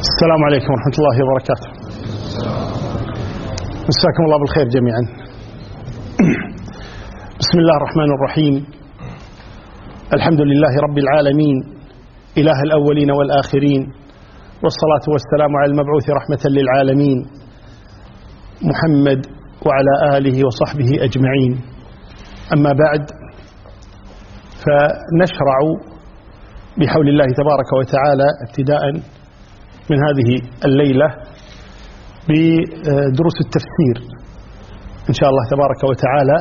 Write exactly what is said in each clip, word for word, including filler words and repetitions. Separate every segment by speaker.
Speaker 1: السلام عليكم ورحمة الله وبركاته. مساكم الله بالخير جميعا. بسم الله الرحمن الرحيم. الحمد لله رب العالمين، إله الأولين والآخرين، والصلاة والسلام على المبعوث رحمة للعالمين محمد وعلى آله وصحبه أجمعين. أما بعد، فنشرع بحول الله تبارك وتعالى ابتداء من هذه الليلة بدروس التفسير إن شاء الله تبارك وتعالى.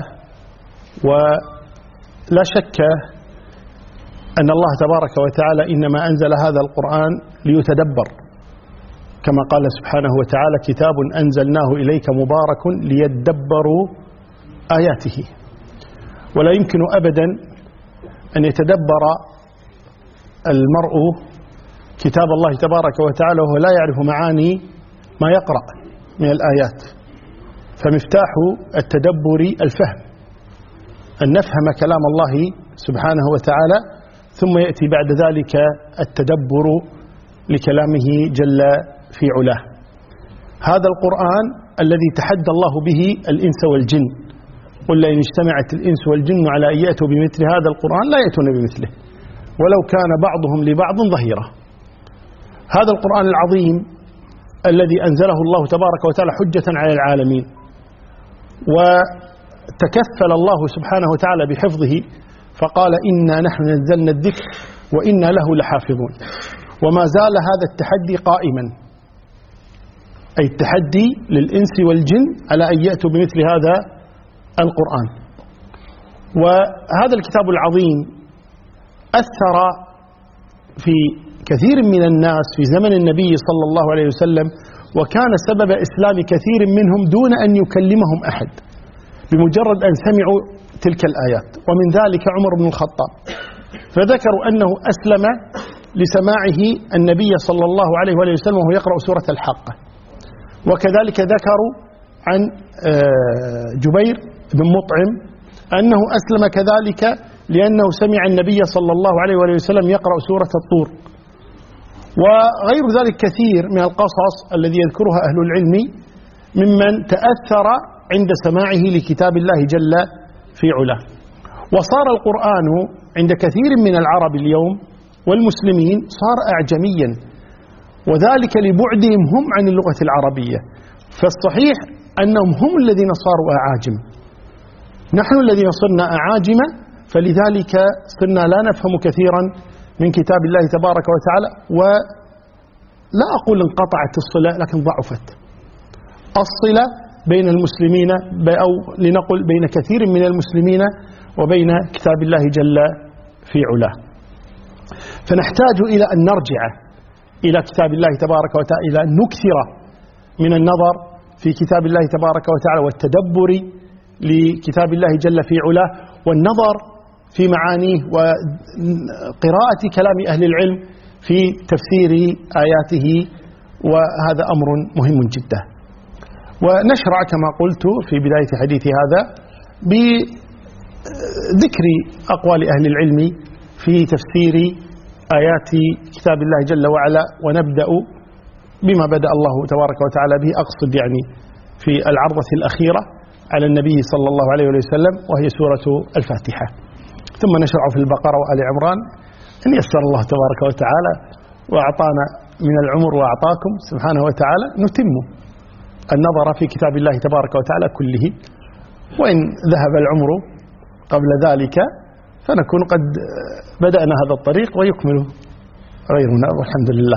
Speaker 1: ولا شك أن الله تبارك وتعالى إنما أنزل هذا القرآن ليتدبر، كما قال سبحانه وتعالى: كتاب أنزلناه إليك مبارك ليدبروا آياته. ولا يمكن أبدا أن يتدبر المرء كتاب الله تبارك وتعالى وهو لا يعرف معاني ما يقرأ من الآيات. فمفتاح التدبر الفهم، أن نفهم كلام الله سبحانه وتعالى، ثم يأتي بعد ذلك التدبر لكلامه جل في علاه. هذا القرآن الذي تحدى الله به الإنس والجن، قل لئن اجتمعت الإنس والجن على أن يأتوا بمثل هذا القرآن لا يأتون بمثله ولو كان بعضهم لبعض ظهيرا. هذا القرآن العظيم الذي أنزله الله تبارك وتعالى حجة على العالمين، وتكفل الله سبحانه وتعالى بحفظه، فقال: إنا نحن نزلنا الذكر وإنا له لحافظون. وما زال هذا التحدي قائما، أي التحدي للإنس والجن على أن يأتوا بمثل هذا القرآن. وهذا الكتاب العظيم أثر في كثير من الناس في زمن النبي صلى الله عليه وسلم، وكان سبب إسلام كثير منهم دون أن يكلمهم أحد، بمجرد أن سمعوا تلك الآيات. ومن ذلك عمر بن الخطاب، فذكروا أنه أسلم لسماعه النبي صلى الله عليه وسلم وهو يقرأ سورة الحاقة. وكذلك ذكروا عن جبير بن مطعم أنه أسلم كذلك لأنه سمع النبي صلى الله عليه وسلم يقرأ سورة الطور. وغير ذلك كثير من القصص الذي يذكرها أهل العلم ممن تأثر عند سماعه لكتاب الله جل في علاه. وصار القرآن عند كثير من العرب اليوم والمسلمين صار أعجميا، وذلك لبعدهم هم عن اللغة العربية. فالصحيح أنهم هم الذين صاروا أعاجم، نحن الذين صرنا أعاجم، فلذلك صرنا لا نفهم كثيرا من كتاب الله تبارك وتعالى. ولا أقول انقطعت الصلة، لكن ضعفت الصلة بين المسلمين، أو لنقل بين كثير من المسلمين وبين كتاب الله جل في علاه. فنحتاج إلى أن نرجع إلى كتاب الله تبارك وتعالى، إلى أن نكثر من النظر في كتاب الله تبارك وتعالى والتدبر لكتاب الله جل في علاه، والنظر في معانيه وقراءة كلام أهل العلم في تفسير آياته. وهذا أمر مهم جدا. ونشرع كما قلت في بداية حديثي هذا بذكر أقوال أهل العلم في تفسير آيات كتاب الله جل وعلا. ونبدأ بما بدأ الله تبارك وتعالى به، أقصد يعني في العرضة الأخيرة على النبي صلى الله عليه وسلم، وهي سورة الفاتحة. ثم نشرع في البقرة وآل عمران، إن يسر الله تبارك وتعالى وأعطانا من العمر وأعطاكم سبحانه وتعالى، نتم النظر في كتاب الله تبارك وتعالى كله. وإن ذهب العمر قبل ذلك فنكون قد بدأنا هذا الطريق ويكمل غيرنا، والحمد لله.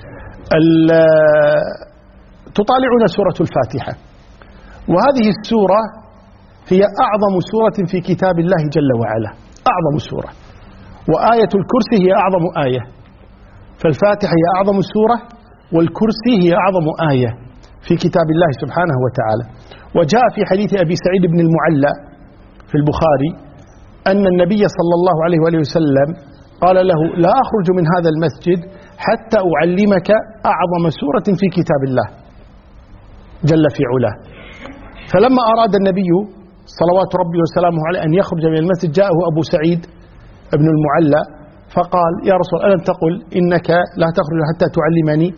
Speaker 1: تطالعون سورة الفاتحة، وهذه السورة هي أعظم سورة في كتاب الله جل وعلا، أعظم سورة. وآية الكرسي هي أعظم آية، فالفاتحة هي أعظم سورة، والكرسي هي أعظم آية في كتاب الله سبحانه وتعالى. وجاء في حديث أبي سعيد بن المعلى في البخاري أن النبي صلى الله عليه وآله وسلم قال له: لا أخرج من هذا المسجد حتى أعلمك أعظم سورة في كتاب الله جل في علاه. فلما أراد النبي صلوات ربي وسلامه عليه أن يخرج من المسجد، جاءه أبو سعيد بن المعلى فقال: يا رسول الله، ألم تقل إنك لا تخرج حتى تعلمني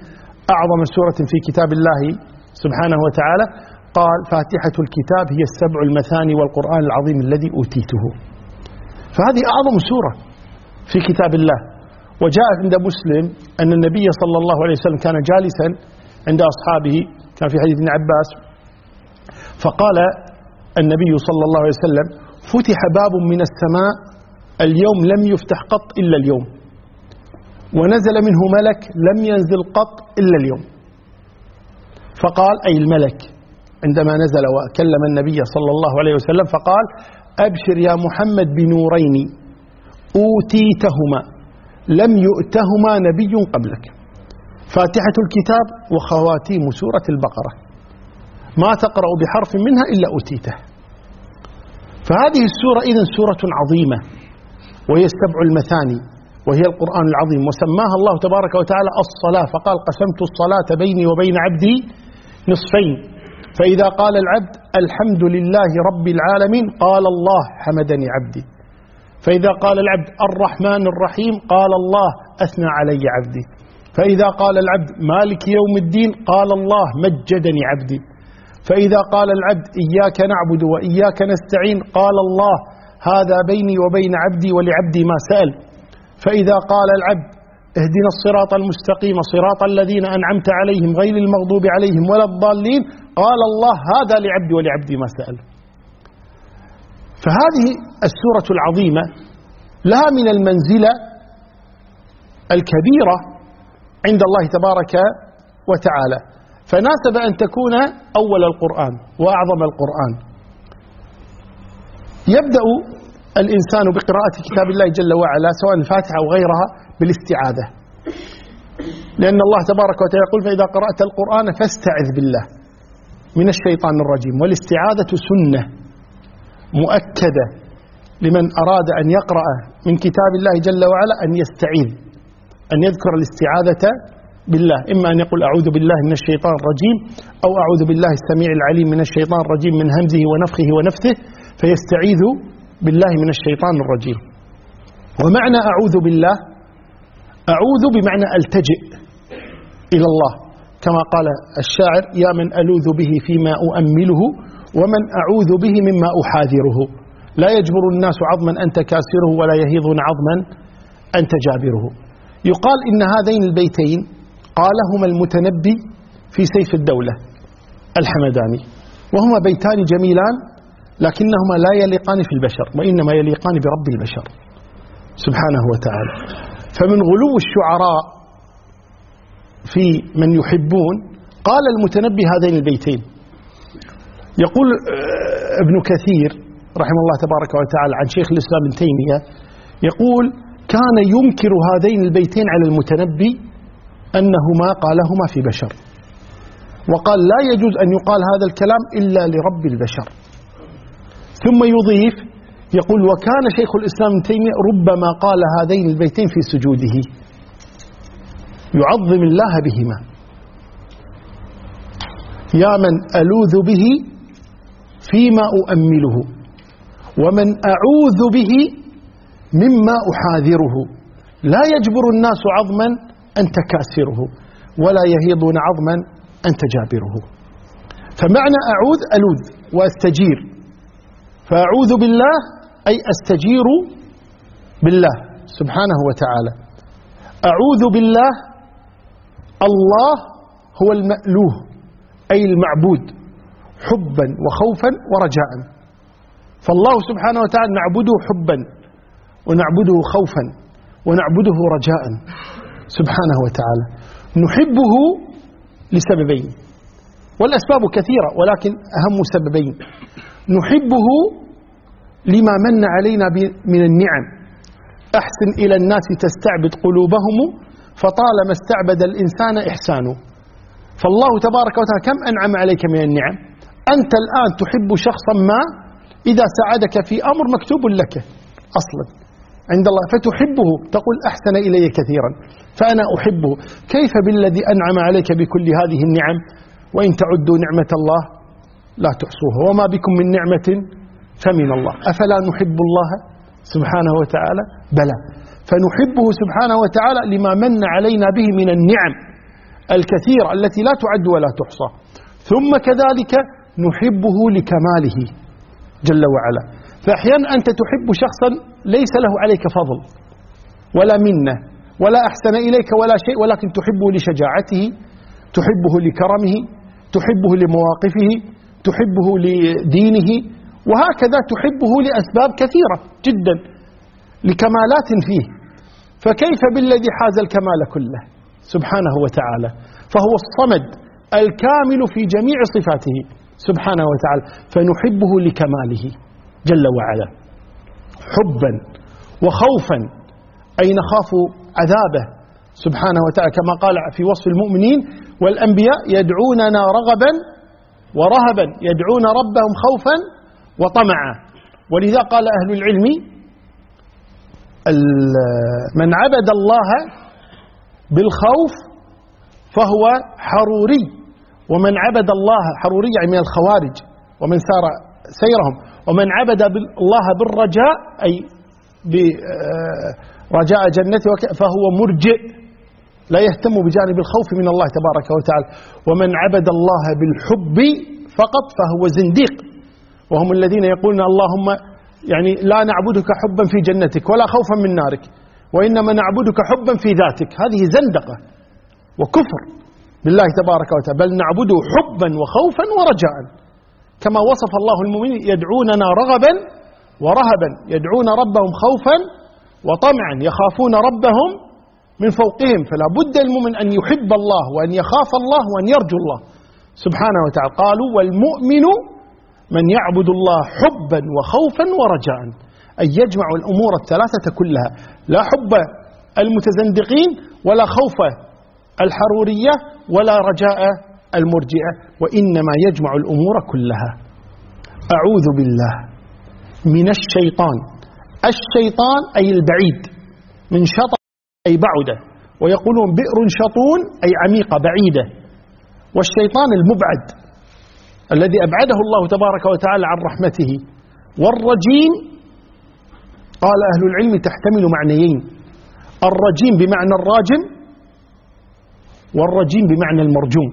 Speaker 1: أعظم سورة في كتاب الله سبحانه وتعالى، قال فاتحة الكتاب هي السبع المثاني والقرآن العظيم الذي أوتيته. فهذه أعظم سورة في كتاب الله. وجاء عند مسلم أن النبي صلى الله عليه وسلم كان جالسا عند أصحابه، كان في حديث ابن عباس، فقال النبي صلى الله عليه وسلم فتح باب من السماء اليوم لم يفتح قط إلا اليوم، ونزل منه ملك لم ينزل قط إلا اليوم. فقال أي الملك عندما نزل وكلم النبي صلى الله عليه وسلم فقال أبشر يا محمد بنورين أوتيتهما لم يؤتهما نبي قبلك، فاتحة الكتاب وخواتيم سورة البقرة، ما تقرأ بحرف منها إلا أوتيته. فهذه السورة إذن سورة عظيمة، وهي السبع المثاني، وهي القرآن العظيم، وسماها الله تبارك وتعالى الصلاة، فقال قسمت الصلاة بيني وبين عبدي نصفين، فإذا قال العبد الحمد لله رب العالمين قال الله حمدني عبدي، فإذا قال العبد الرحمن الرحيم قال الله أثنى علي عبدي، فإذا قال العبد مالك يوم الدين قال الله مجدني عبدي، فإذا قال العبد إياك نعبد وإياك نستعين قال الله هذا بيني وبين عبدي ولعبدي ما سأل، فإذا قال العبد اهدنا الصراط المستقيم صراط الذين أنعمت عليهم غير المغضوب عليهم ولا الضالين قال الله هذا لعبدي ولعبدي ما سأل. فهذه السورة العظيمة لها من المنزلة الكبيرة عند الله تبارك وتعالى، فناسب أن تكون أول القرآن وأعظم القرآن. يبدأ الإنسان بقراءة كتاب الله جل وعلا سواء الفاتحة أو غيرها بالاستعاذة، لأن الله تبارك وتعالى يقول فإذا قرأت القرآن فاستعذ بالله من الشيطان الرجيم، والاستعاذة سنة مؤكدة لمن أراد أن يقرأ من كتاب الله جل وعلا أن يستعيذ، أن يذكر الاستعاذة بالله، إما أن يقول أعوذ بالله من الشيطان الرجيم، أو أعوذ بالله السميع العليم من الشيطان الرجيم من همزه ونفخه ونفثه، فيستعيذ بالله من الشيطان الرجيم. ومعنى أعوذ بالله أعوذ بمعنى ألتجئ إلى الله، كما قال الشاعر يا من ألوذ به فيما أؤمله ومن أعوذ به مما أحاذره، لا يجبر الناس عظما أنت كاسره ولا يهيضون عظما أنت جابره. يقال إن هذين البيتين قالهما المتنبي في سيف الدولة الحمداني، وهما بيتان جميلان لكنهما لا يليقان في البشر، وإنما يليقان برب البشر سبحانه وتعالى. فمن غلو الشعراء في من يحبون قال المتنبي هذين البيتين. يقول ابن كثير رحمه الله تبارك وتعالى عن شيخ الإسلام ابن تيمية، يقول كان ينكر هذين البيتين على المتنبي أنهما قالهما في بشر، وقال لا يجوز أن يقال هذا الكلام إلا لرب البشر. ثم يضيف يقول وكان شيخ الإسلام ابن تيمية ربما قال هذين البيتين في سجوده يعظم الله بهما، يا من ألوذ به فيما أؤمله ومن أعوذ به مما أحاذره، لا يجبر الناس عظما أنت كاسره ولا يهيضون عظما أنت جابره. فمعنى أعوذ ألوذ وأستجير، فأعوذ بالله أي أستجير بالله سبحانه وتعالى. أعوذ بالله الله هو المألوه أي المعبود حبا وخوفا ورجاء، فالله سبحانه وتعالى نعبده حبا ونعبده خوفا ونعبده رجاء سبحانه وتعالى. نحبه لسببين، والأسباب كثيرة ولكن أهم سببين. نحبه لما من علينا من النعم، أحسن إلى الناس تستعبد قلوبهم فطالما استعبد الإنسان إحسانه. فالله تبارك وتعالى كم أنعم عليك من النعم، أنت الآن تحب شخصا ما إذا ساعدك في أمر مكتوب لك أصلا عند الله فتحبه، تقول أحسن إلي كثيرا فأنا أحبه. كيف بالذي أنعم عليك بكل هذه النعم وإن تعدوا نعمة الله لا تحصوها وما بكم من نعمة فمن الله. أفلا نحب الله سبحانه وتعالى؟ بلى، فنحبه سبحانه وتعالى لما من علينا به من النعم الكثيرة التي لا تعد ولا تحصى. ثم كذلك نحبه لكماله جل وعلا. فأحيانا أنت تحب شخصا ليس له عليك فضل ولا منة ولا أحسن إليك ولا شيء، ولكن تحبه لشجاعته، تحبه لكرمه، تحبه لمواقفه، تحبه لدينه، وهكذا تحبه لأسباب كثيرة جدا، لكمالات فيه. فكيف بالذي حاز الكمال كله سبحانه وتعالى؟ فهو الصمد الكامل في جميع صفاته سبحانه وتعالى، فنحبه لكماله جل وعلا حبا وخوفا، أي نخاف عذابه سبحانه وتعالى، كما قال في وصف المؤمنين والأنبياء: يدعوننا رغبا ورهبا، يدعون ربهم خوفا وطمعا. ولذا قال أهل العلم: من عبد الله بالخوف فهو حروري، ومن عبد الله حروري يعني من الخوارج ومن سار سيرهم، ومن عبد الله بالرجاء أي برجاء جنته فهو مرجئ لا يهتم بجانب الخوف من الله تبارك وتعالى. ومن عبد الله بالحب فقط فهو زنديق، وهم الذين يقولون: اللهم يعني لا نعبدك حبا في جنتك ولا خوفا من نارك، وإنما نعبدك حبا في ذاتك. هذه زندقة وكفر بالله تبارك وتعالى، بل نعبده حبا وخوفا ورجاء، كما وصف الله المؤمنين: يدعوننا رغبا ورهبا، يدعون ربهم خوفا وطمعا، يخافون ربهم من فوقهم. فلا بد المؤمن أن يحب الله وأن يخاف الله وأن يرجو الله سبحانه وتعالى. قالوا: والمؤمن من يعبد الله حبا وخوفا ورجاء، أي يجمع الأمور الثلاثة كلها، لا حب المتزندقين ولا خوف الحرورية ولا رجاء المرجئة، وإنما يجمع الأمور كلها. أعوذ بالله من الشيطان. الشيطان أي البعيد، من شطط أي بعدة، ويقولون بئر شطون أي عميقة بعيدة، والشيطان المبعد الذي أبعده الله تبارك وتعالى عن رحمته. والرجيم قال أهل العلم تحتمل معنيين: الرجيم بمعنى الراجم، والرجيم بمعنى المرجوم،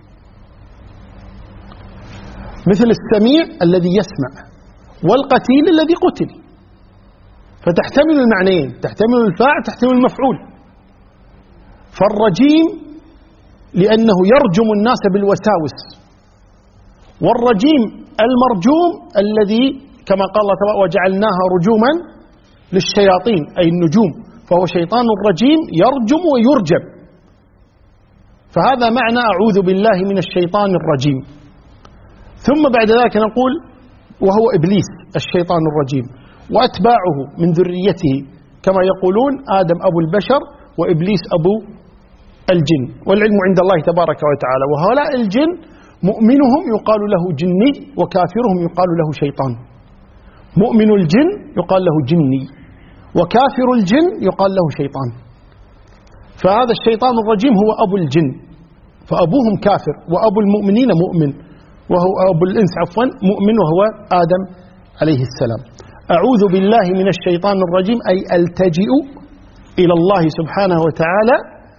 Speaker 1: مثل السميع الذي يسمع والقتيل الذي قتل، فتحتمل المعنيين، تحتمل الفاعل تحتمل المفعول. فالرجيم لأنه يرجم الناس بالوساوس، والرجيم المرجوم الذي كما قال الله تعالى: وجعلناها رجوما للشياطين أي النجوم، فهو شيطان رجيم يرجم ويرجم. فهذا معنى أعوذ بالله من الشيطان الرجيم. ثم بعد ذلك نقول: وهو إبليس الشيطان الرجيم، وأتباعه من ذريته، كما يقولون آدم أبو البشر وإبليس أبو الجن، والعلم عند الله تبارك وتعالى. وهؤلاء الجن مؤمنهم يقال له جني، وكافرهم يقال له شيطان. مؤمن الجن يقال له جني، وكافر الجن يقال له شيطان. فهذا الشيطان الرجيم هو أبو الجن، فأبوهم كافر، وأبو المؤمنين مؤمن، وهو أبو الإنس عفوا مؤمن، وهو آدم عليه السلام. أعوذ بالله من الشيطان الرجيم أي ألتجئ إلى الله سبحانه وتعالى،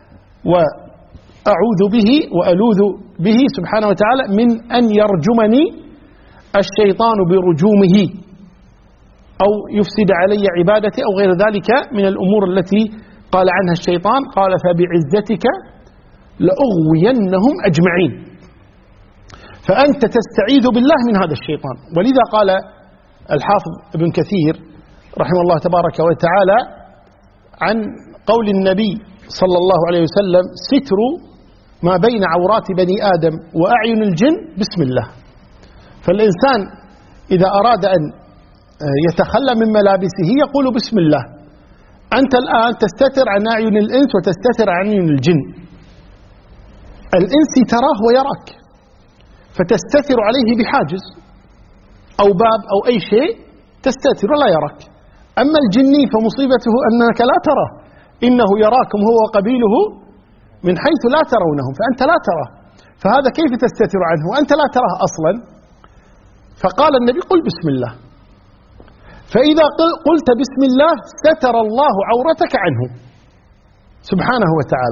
Speaker 1: وأعوذ به وألوذ به سبحانه وتعالى من أن يرجمني الشيطان برجومه، أو يفسد علي عبادتي، أو غير ذلك من الأمور التي قال عنها الشيطان. قال: فبعزتك لأغوينهم أجمعين. فأنت تستعيذ بالله من هذا الشيطان. ولذا قال الحافظ ابن كثير رحمه الله تبارك وتعالى عن قول النبي صلى الله عليه وسلم: ستر ما بين عورات بني آدم وأعين الجن بسم الله. فالإنسان إذا أراد أن يتخلى من ملابسه يقول بسم الله. أنت الآن تستتر عن أعين الإنس وتستتر عن أعين الجن. الإنس تراه ويراك، فتستتر عليه بحاجز أو باب أو أي شيء، تستتر ولا يراك. أما الجني فمصيبته أنك لا تراه، إنه يراكم هو وقبيله من حيث لا ترونهم، فأنت لا تراه، فهذا كيف تستتر عنه وأنت لا تراه أصلا؟ فقال النبي: قل بسم الله. فإذا قلت بسم الله ستر الله عورتك عنه سبحانه وتعالى.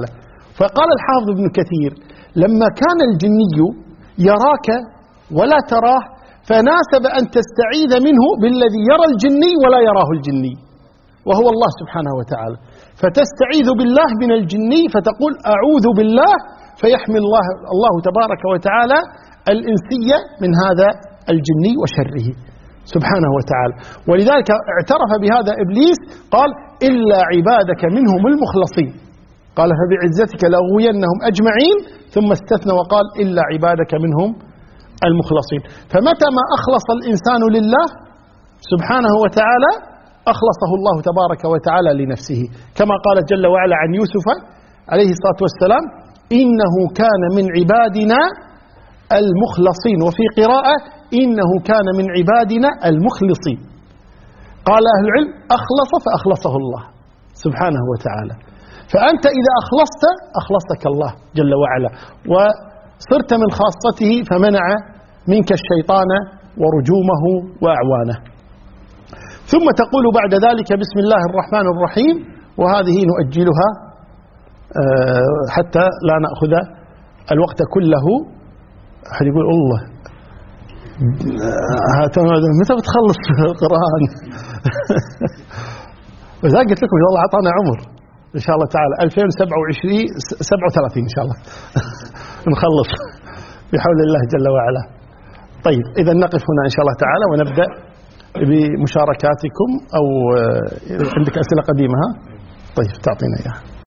Speaker 1: فقال الحافظ ابن كثير: لما كان الجني يراك ولا تراه فناسب أن تستعيذ منه بالذي يرى الجني ولا يراه الجني، وهو الله سبحانه وتعالى، فتستعيذ بالله من الجني فتقول أعوذ بالله، فيحمي الله, الله تبارك وتعالى الإنسية من هذا الجني وشره سبحانه وتعالى. ولذلك اعترف بهذا إبليس، قال: إلا عبادك منهم المخلصين، قال: فبعزتك لأغوينهم أجمعين، ثم استثنى وقال: إلا عبادك منهم المخلصين. فمتى ما أخلص الإنسان لله سبحانه وتعالى أخلصه الله تبارك وتعالى لنفسه، كما قال جل وعلا عن يوسف عليه الصلاة والسلام: إنه كان من عبادنا المخلصين، وفي قراءة: إنه كان من عبادنا المخلصين. قال أهل العلم: أخلص فأخلصه الله سبحانه وتعالى. فأنت إذا أخلصت أخلصك الله جل وعلا، وصرت من خاصته، فمنع منك الشيطان ورجومه وأعوانه. ثم تقول بعد ذلك: بسم الله الرحمن الرحيم، وهذه نؤجلها حتى لا نأخذ الوقت كله. أحد يقول: الله متى بتخلص القرآن؟ وإذا قلت لكم الله أعطانا عمر إن شاء الله تعالى ألفين وسبعة وعشرين سبعة وثلاثين إن شاء الله نخلص بحول الله جل وعلا. طيب، إذا نقف هنا إن شاء الله تعالى ونبدأ بمشاركاتكم، أو عندك أسئلة قديمة؟ ها؟ طيب، تعطينا إياها.